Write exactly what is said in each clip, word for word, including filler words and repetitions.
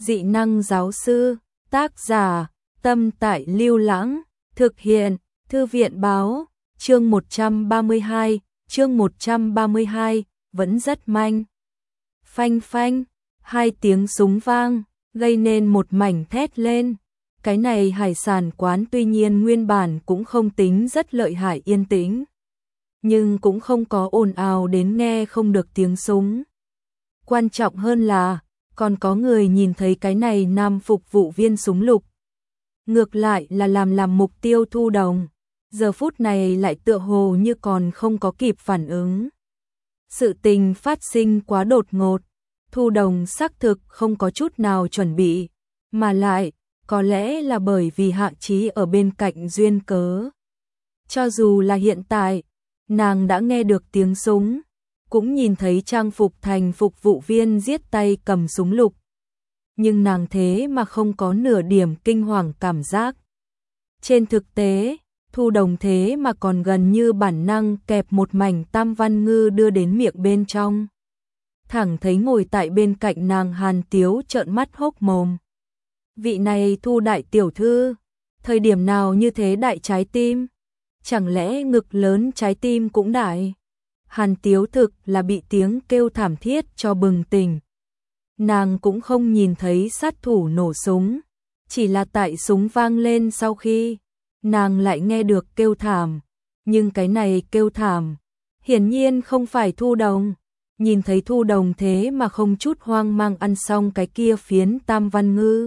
Dị năng giáo sư, tác giả, Tâm Tại Lưu Lãng, thực hiện, Thư viện báo, chương một trăm ba mươi hai, chương một trăm ba mươi hai, vẫn rất manh. Phanh phanh, hai tiếng súng vang, gây nên một mảnh thét lên. Cái này hải sản quán tuy nhiên nguyên bản cũng không tính rất lợi hại yên tĩnh, nhưng cũng không có ồn ào đến nghe không được tiếng súng. Quan trọng hơn là, còn có người nhìn thấy cái này nam phục vụ viên súng lục. Ngược lại là làm làm mục tiêu Thu Đồng, giờ phút này lại tựa hồ như còn không có kịp phản ứng. Sự tình phát sinh quá đột ngột, Thu Đồng xác thực không có chút nào chuẩn bị, mà lại, có lẽ là bởi vì Hạ Chí ở bên cạnh duyên cớ. Cho dù là hiện tại, nàng đã nghe được tiếng súng, cũng nhìn thấy trang phục thành phục vụ viên giết tay cầm súng lục. Nhưng nàng thế mà không có nửa điểm kinh hoàng cảm giác. Trên thực tế, Thu Đồng thế mà còn gần như bản năng kẹp một mảnh tam văn ngư đưa đến miệng bên trong. Thẳng thấy ngồi tại bên cạnh nàng Hàn Tiếu trợn mắt hốc mồm. Vị này Thu đại tiểu thư, thời điểm nào như thế đại trái tim? Chẳng lẽ ngực lớn trái tim cũng đại? Hàn Tiếu thực là bị tiếng kêu thảm thiết cho bừng tỉnh. Nàng cũng không nhìn thấy sát thủ nổ súng, chỉ là tại súng vang lên sau khi, nàng lại nghe được kêu thảm. Nhưng cái này kêu thảm, hiển nhiên không phải Thu Đồng. Nhìn thấy Thu Đồng thế mà không chút hoang mang ăn xong cái kia phiến tam văn ngư.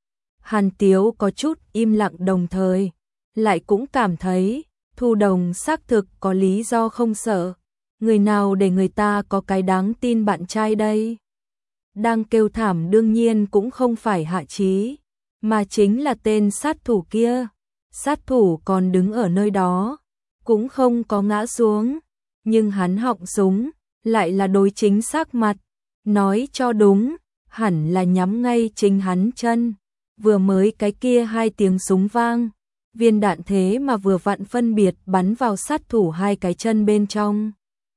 Hàn Tiếu có chút im lặng đồng thời, lại cũng cảm thấy, Thu Đồng xác thực có lý do không sợ. Người nào để người ta có cái đáng tin bạn trai đây? Đang kêu thảm đương nhiên cũng không phải Hạ Chí, mà chính là tên sát thủ kia. Sát thủ còn đứng ở nơi đó, cũng không có ngã xuống, nhưng hắn họng súng, lại là đối chính xác mặt. Nói cho đúng, hẳn là nhắm ngay chính hắn chân. Vừa mới cái kia hai tiếng súng vang, viên đạn thế mà vừa vặn phân biệt bắn vào sát thủ hai cái chân bên trong.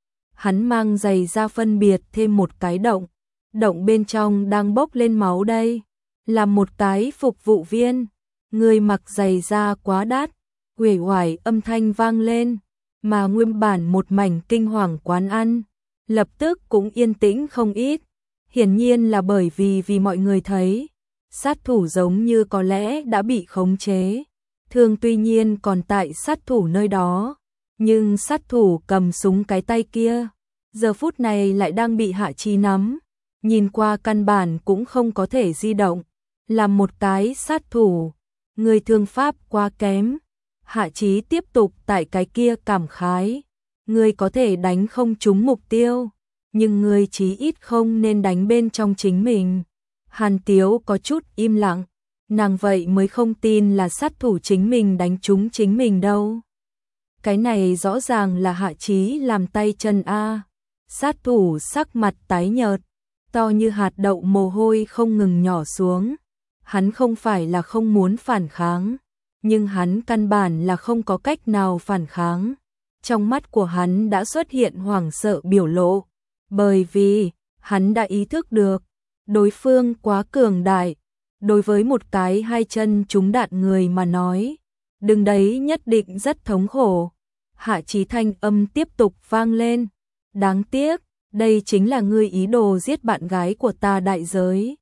Hắn mang giày ra phân biệt thêm một cái động, động bên trong đang bốc lên máu đây, là một cái phục vụ viên. Người mặc giày da quá đắt, uể oải âm thanh vang lên, mà nguyên bản một mảnh kinh hoàng quán ăn, lập tức cũng yên tĩnh không ít. Hiển nhiên là bởi vì vì mọi người thấy, sát thủ giống như có lẽ đã bị khống chế. Thương tuy nhiên còn tại sát thủ nơi đó, nhưng sát thủ cầm súng cái tay kia, giờ phút này lại đang bị Hạ Chí nắm. Nhìn qua căn bản cũng không có thể di động, làm một cái sát thủ. Người thương pháp quá kém. Hạ Chí tiếp tục tại cái kia cảm khái. Người có thể đánh không trúng mục tiêu, nhưng người chí ít không nên đánh bên trong chính mình. Hàn Tiếu có chút im lặng. Nàng vậy mới không tin là sát thủ chính mình đánh trúng chính mình đâu. Cái này rõ ràng là Hạ Chí làm tay chân A. Sát thủ sắc mặt tái nhợt, to như hạt đậu mồ hôi không ngừng nhỏ xuống. Hắn không phải là không muốn phản kháng, nhưng hắn căn bản là không có cách nào phản kháng. Trong mắt của hắn đã xuất hiện hoảng sợ biểu lộ, bởi vì hắn đã ý thức được, đối phương quá cường đại. Đối với một cái hai chân trúng đạn người mà nói, đừng đấy nhất định rất thống khổ. Hạ Chí thanh âm tiếp tục vang lên. Đáng tiếc, đây chính là ngươi ý đồ giết bạn gái của ta đại giới.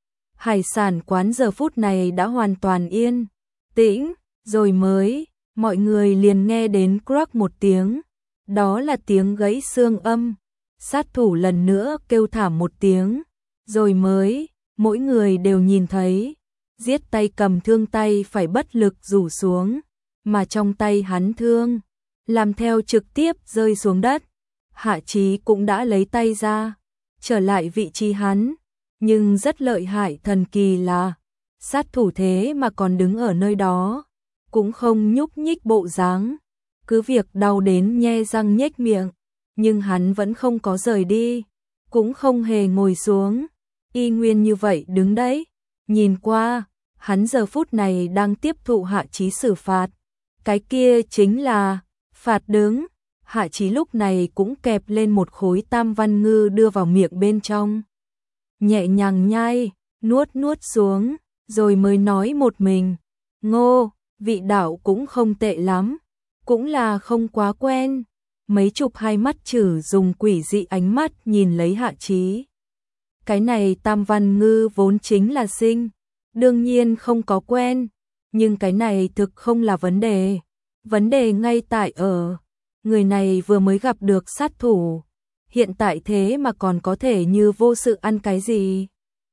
Hải sản quán giờ phút này đã hoàn toàn yên tĩnh, rồi mới, mọi người liền nghe đến crack một tiếng. Đó là tiếng gãy xương âm. Sát thủ lần nữa kêu thảm một tiếng, rồi mới, mỗi người đều nhìn thấy, giết tay cầm thương tay phải bất lực rủ xuống, mà trong tay hắn thương, làm theo trực tiếp rơi xuống đất. Hạ Chí cũng đã lấy tay ra, trở lại vị trí hắn, nhưng rất lợi hại thần kỳ là, sát thủ thế mà còn đứng ở nơi đó, cũng không nhúc nhích bộ dáng, cứ việc đau đến nhe răng nhếch miệng, nhưng hắn vẫn không có rời đi, cũng không hề ngồi xuống, y nguyên như vậy đứng đấy. Nhìn qua, hắn giờ phút này đang tiếp thụ Hạ Chí xử phạt, cái kia chính là phạt đứng. Hạ Chí lúc này cũng kẹp lên một khối tam văn ngư đưa vào miệng bên trong, nhẹ nhàng nhai, nuốt nuốt xuống, rồi mới nói một mình, Ngô, vị đạo cũng không tệ lắm, cũng là không quá quen. Mấy chục hai mắt chử dùng quỷ dị ánh mắt nhìn lấy Hạ Chí. Cái này Tam Văn Ngư vốn chính là sinh, đương nhiên không có quen, nhưng cái này thực không là vấn đề. Vấn đề ngay tại ở, người này vừa mới gặp được sát thủ, hiện tại thế mà còn có thể như vô sự ăn cái gì.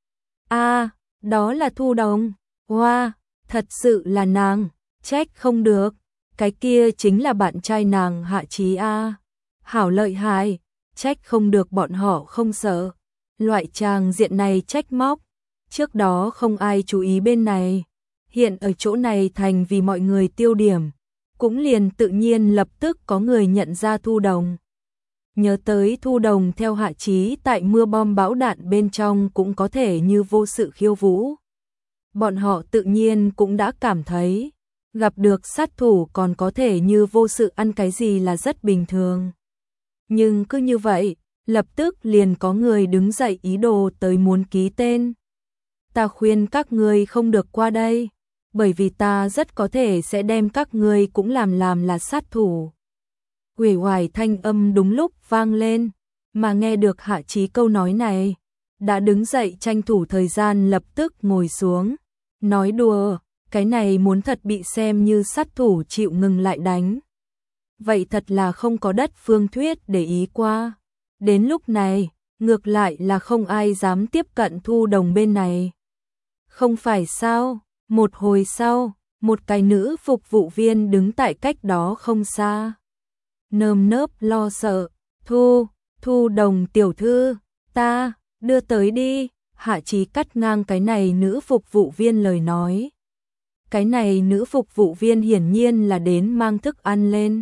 A, à, đó là Thu Đồng, hoa, wow, thật sự là nàng, trách không được, cái kia chính là bạn trai nàng Hạ Chí a. À. Hảo lợi hại, trách không được bọn họ không sợ. Loại tràng diện này trách móc, trước đó không ai chú ý bên này, hiện ở chỗ này thành vì mọi người tiêu điểm, cũng liền tự nhiên lập tức có người nhận ra Thu Đồng. Nhớ tới Thu Đồng theo Hạ Chí tại mưa bom bão đạn bên trong cũng có thể như vô sự khiêu vũ. Bọn họ tự nhiên cũng đã cảm thấy, gặp được sát thủ còn có thể như vô sự ăn cái gì là rất bình thường. Nhưng cứ như vậy, lập tức liền có người đứng dậy ý đồ tới muốn ký tên. Ta khuyên các ngươi không được qua đây, bởi vì ta rất có thể sẽ đem các ngươi cũng làm làm là sát thủ. Uể oải thanh âm đúng lúc vang lên, mà nghe được Hạ Chí câu nói này, đã đứng dậy tranh thủ thời gian lập tức ngồi xuống, nói đùa, cái này muốn thật bị xem như sát thủ chịu ngừng lại đánh. Vậy thật là không có đất phương thuyết để ý qua. Đến lúc này, ngược lại là không ai dám tiếp cận Thu Đồng bên này. Không phải sao, một hồi sau, một cái nữ phục vụ viên đứng tại cách đó không xa. Nơm nớp lo sợ, Thu, Thu Đồng tiểu thư, ta, đưa tới đi. Hạ Chí cắt ngang cái này nữ phục vụ viên lời nói. Cái này nữ phục vụ viên hiển nhiên là đến mang thức ăn lên.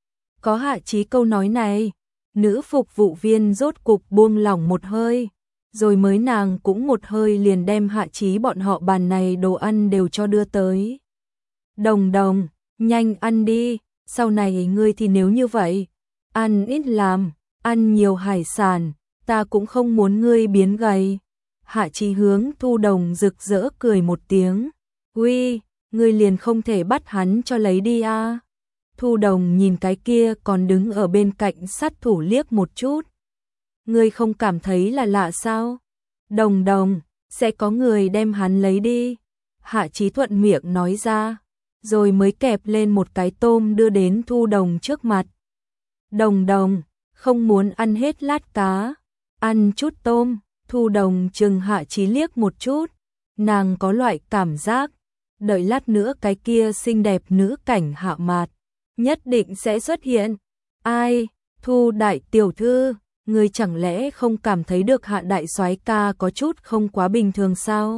Có Hạ Chí câu nói này, nữ phục vụ viên rốt cục buông lỏng một hơi, rồi mới nàng cũng một hơi liền đem Hạ Chí bọn họ bàn này đồ ăn đều cho đưa tới. Đồng Đồng, nhanh ăn đi, sau này ngươi thì nếu như vậy, ăn ít làm, ăn nhiều hải sản, ta cũng không muốn ngươi biến gầy. Hạ Chí hướng Thu Đồng rực rỡ cười một tiếng, uy, ngươi liền không thể bắt hắn cho lấy đi à. Thu Đồng nhìn cái kia còn đứng ở bên cạnh sát thủ liếc một chút. Ngươi không cảm thấy là lạ sao? Đồng Đồng, sẽ có người đem hắn lấy đi. Hạ Chí thuận miệng nói ra, rồi mới kẹp lên một cái tôm đưa đến Thu Đồng trước mặt. Đồng Đồng, không muốn ăn hết lát cá, ăn chút tôm. Thu Đồng chừng Hạ Chí liếc một chút, nàng có loại cảm giác, đợi lát nữa cái kia xinh đẹp nữ cảnh Hạ Mạt nhất định sẽ xuất hiện. Ai, Thu đại tiểu thư, ngươi chẳng lẽ không cảm thấy được Hạ đại soái ca có chút không quá bình thường sao?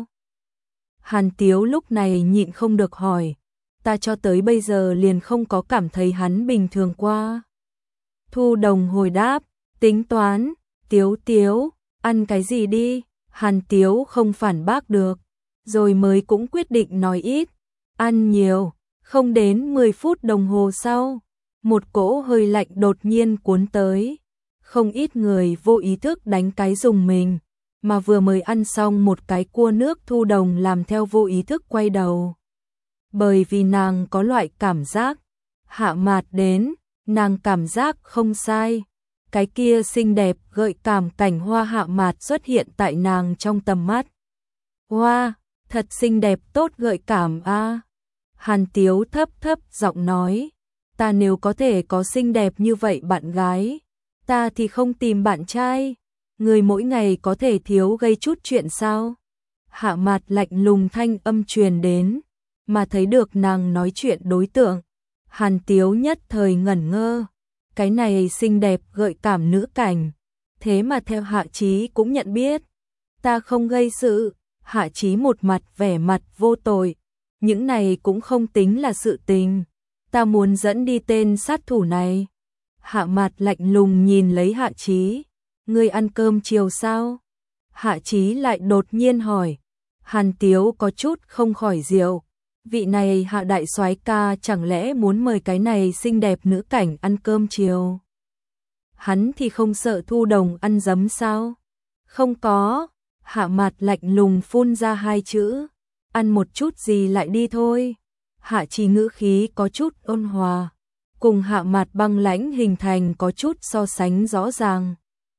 Hàn Tiếu lúc này nhịn không được hỏi, ta cho tới bây giờ liền không có cảm thấy hắn bình thường qua. Thu Đồng hồi đáp, tính toán, Tiếu Tiếu, ăn cái gì đi? Hàn Tiếu không phản bác được, rồi mới cũng quyết định nói ít, ăn nhiều. Không đến mười phút đồng hồ sau, một cỗ hơi lạnh đột nhiên cuốn tới. Không ít người vô ý thức đánh cái dùng mình, mà vừa mới ăn xong một cái cua nước Thu Đồng làm theo vô ý thức quay đầu. Bởi vì nàng có loại cảm giác, Hạ Mạt đến, nàng cảm giác không sai. Cái kia xinh đẹp gợi cảm cảnh hoa Hạ Mạt xuất hiện tại nàng trong tầm mắt. Hoa, wow, thật xinh đẹp tốt gợi cảm a. À. Hàn Tiếu thấp thấp giọng nói, ta nếu có thể có xinh đẹp như vậy bạn gái, ta thì không tìm bạn trai, người mỗi ngày có thể thiếu gây chút chuyện sao? Hạ Mạt lạnh lùng thanh âm truyền đến, mà thấy được nàng nói chuyện đối tượng, Hàn Tiếu nhất thời ngẩn ngơ, cái này xinh đẹp gợi cảm nữ cảnh, thế mà theo Hạ Chí cũng nhận biết, ta không gây sự. Hạ Chí một mặt vẻ mặt vô tội. Những này cũng không tính là sự tình, ta muốn dẫn đi tên sát thủ này. Hạ Mạt lạnh lùng nhìn lấy Hạ Chí, ngươi ăn cơm chiều sao? Hạ Chí lại đột nhiên hỏi. Hàn Tiếu có chút không khỏi diệu, vị này Hạ đại soái ca chẳng lẽ muốn mời cái này xinh đẹp nữ cảnh ăn cơm chiều? Hắn thì không sợ Thu Đồng ăn dấm sao? Không có. Hạ Mạt lạnh lùng phun ra hai chữ, ăn một chút gì lại đi thôi. Hạ Chí ngữ khí có chút ôn hòa, cùng Hạ Mạt băng lãnh hình thành có chút so sánh rõ ràng.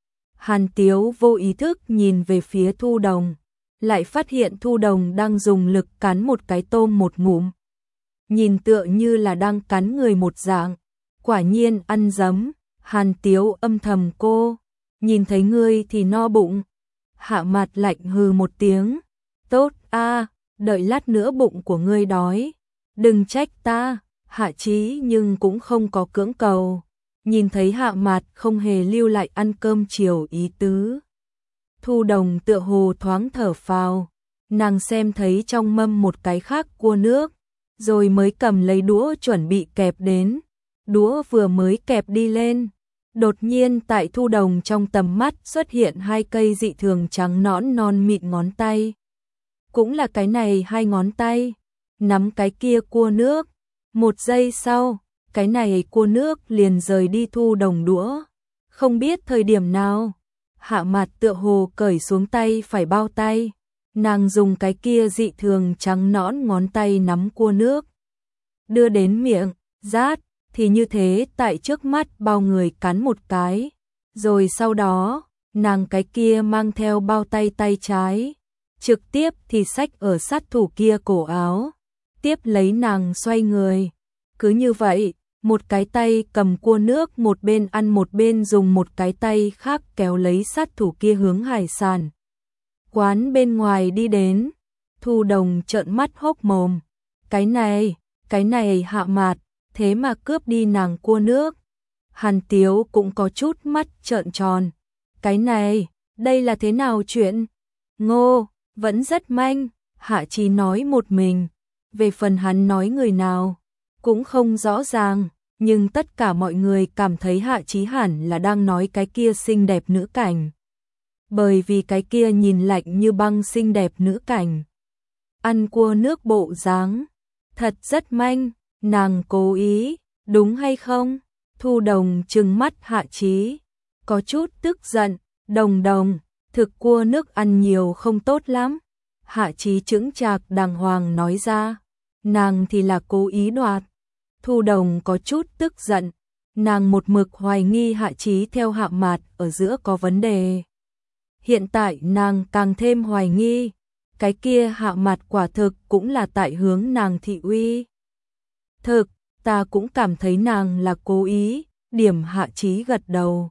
Hàn Tiếu vô ý thức nhìn về phía Thu Đồng, lại phát hiện Thu Đồng đang dùng lực cắn một cái tôm một ngụm. Nhìn tựa như là đang cắn người một dạng, quả nhiên ăn dấm. Hàn Tiếu âm thầm cô, nhìn thấy ngươi thì no bụng. Hạ Mạt lạnh hừ một tiếng, tốt a, đợi lát nữa bụng của ngươi đói, đừng trách ta. Hạ Chí nhưng cũng không có cưỡng cầu, nhìn thấy Hạ Mạt không hề lưu lại ăn cơm chiều ý tứ. Thu Đồng tựa hồ thoáng thở phào, nàng xem thấy trong mâm một cái khác cua nước, rồi mới cầm lấy đũa chuẩn bị kẹp đến. Đũa vừa mới kẹp đi lên, đột nhiên tại Thu Đồng trong tầm mắt xuất hiện hai cây dị thường trắng nõn non mịn ngón tay. Cũng là cái này hai ngón tay, nắm cái kia cua nước. Một giây sau, cái này cua nước liền rời đi Thu Đồng đũa. Không biết thời điểm nào, Hạ Mạt tựa hồ cởi xuống tay phải bao tay, nàng dùng cái kia dị thường trắng nõn ngón tay nắm cua nước, đưa đến miệng, rát, thì như thế tại trước mắt bao người cắn một cái, rồi sau đó, nàng cái kia mang theo bao tay tay trái, trực tiếp thì xách ở sát thủ kia cổ áo, tiếp lấy nàng xoay người. Cứ như vậy, một cái tay cầm cua nước một bên ăn một bên dùng một cái tay khác kéo lấy sát thủ kia hướng hải sản quán bên ngoài đi đến. Thu Đồng trợn mắt hốc mồm, cái này, cái này Hạ Mạt, thế mà cướp đi nàng cua nước. Hàn Tiếu cũng có chút mắt trợn tròn, cái này, đây là thế nào chuyện? Ngô, vẫn rất manh. Hạ Chí nói một mình, về phần hắn nói người nào cũng không rõ ràng, nhưng tất cả mọi người cảm thấy Hạ Chí hẳn là đang nói cái kia xinh đẹp nữ cảnh. Bởi vì cái kia nhìn lạnh như băng xinh đẹp nữ cảnh, ăn cua nước bộ dáng, thật rất manh, nàng cố ý, đúng hay không? Thu Đồng trừng mắt Hạ Chí, có chút tức giận, Đồng Đồng, thực cua nước ăn nhiều không tốt lắm. Hạ Chí chững chạc đàng hoàng nói ra, nàng thì là cố ý đoạt. Thu Đồng có chút tức giận, nàng một mực hoài nghi Hạ Chí theo Hạ Mạt ở giữa có vấn đề. Hiện tại nàng càng thêm hoài nghi, cái kia Hạ Mạt quả thực cũng là tại hướng nàng thị uy. Thực, ta cũng cảm thấy nàng là cố ý, điểm Hạ Chí gật đầu.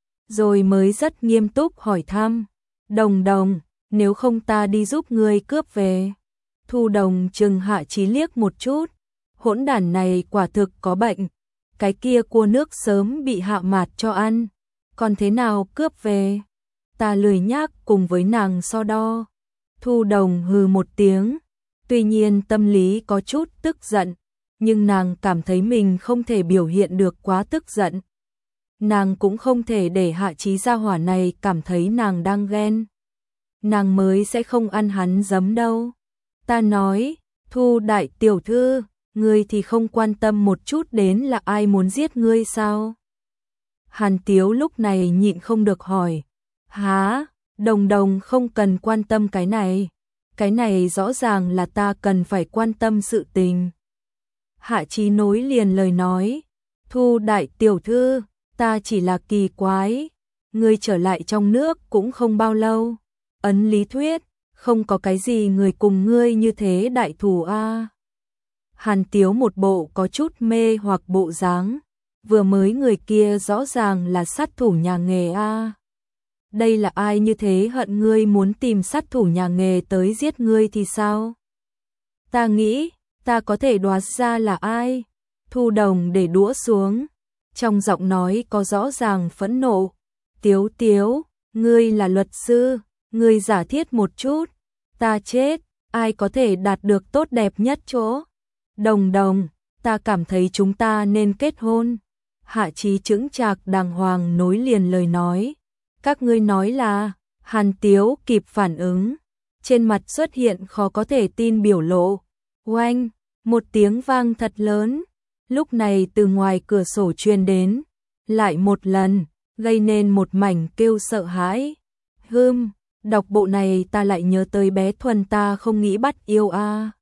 Rồi mới rất nghiêm túc hỏi thăm, Đồng Đồng, nếu không ta đi giúp ngươi cướp về. Thu Đồng chừng Hạ Chí liếc một chút, hỗn đản này quả thực có bệnh, cái kia cua nước sớm bị Hạ Mạt cho ăn, còn thế nào cướp về, ta lười nhác cùng với nàng so đo. Thu Đồng hừ một tiếng, tuy nhiên tâm lý có chút tức giận, nhưng nàng cảm thấy mình không thể biểu hiện được quá tức giận. Nàng cũng không thể để Hạ Chí gia hỏa này cảm thấy nàng đang ghen. Nàng mới sẽ không ăn hắn giấm đâu. Ta nói, Thu đại tiểu thư, ngươi thì không quan tâm một chút đến là ai muốn giết ngươi sao? Hàn Tiếu lúc này nhịn không được hỏi, há, Đồng Đồng không cần quan tâm cái này, cái này rõ ràng là ta cần phải quan tâm sự tình. Hạ Chí nối liền lời nói, Thu đại tiểu thư, ta chỉ là kỳ quái, ngươi trở lại trong nước cũng không bao lâu, ấn lý thuyết, không có cái gì người cùng ngươi như thế đại thủ a. Hàn Tiếu một bộ có chút mê hoặc bộ dáng, vừa mới người kia rõ ràng là sát thủ nhà nghề a. Đây là ai như thế hận ngươi muốn tìm sát thủ nhà nghề tới giết ngươi thì sao? Ta nghĩ, ta có thể đoán ra là ai. Thu Đồng để đũa xuống, trong giọng nói có rõ ràng phẫn nộ. Tiếu Tiếu, ngươi là luật sư, ngươi giả thiết một chút, ta chết, ai có thể đạt được tốt đẹp nhất chỗ? Đồng Đồng, ta cảm thấy chúng ta nên kết hôn. Hạ Chí chững chạc đàng hoàng nối liền lời nói. Các ngươi nói là, Hàn Tiếu kịp phản ứng, trên mặt xuất hiện khó có thể tin biểu lộ. Oanh, một tiếng vang thật lớn, lúc này từ ngoài cửa sổ truyền đến, lại một lần, gây nên một mảnh kêu sợ hãi. Hưm, Đọc bộ này ta lại nhớ tới bé Thuần ta không nghĩ bắt yêu a.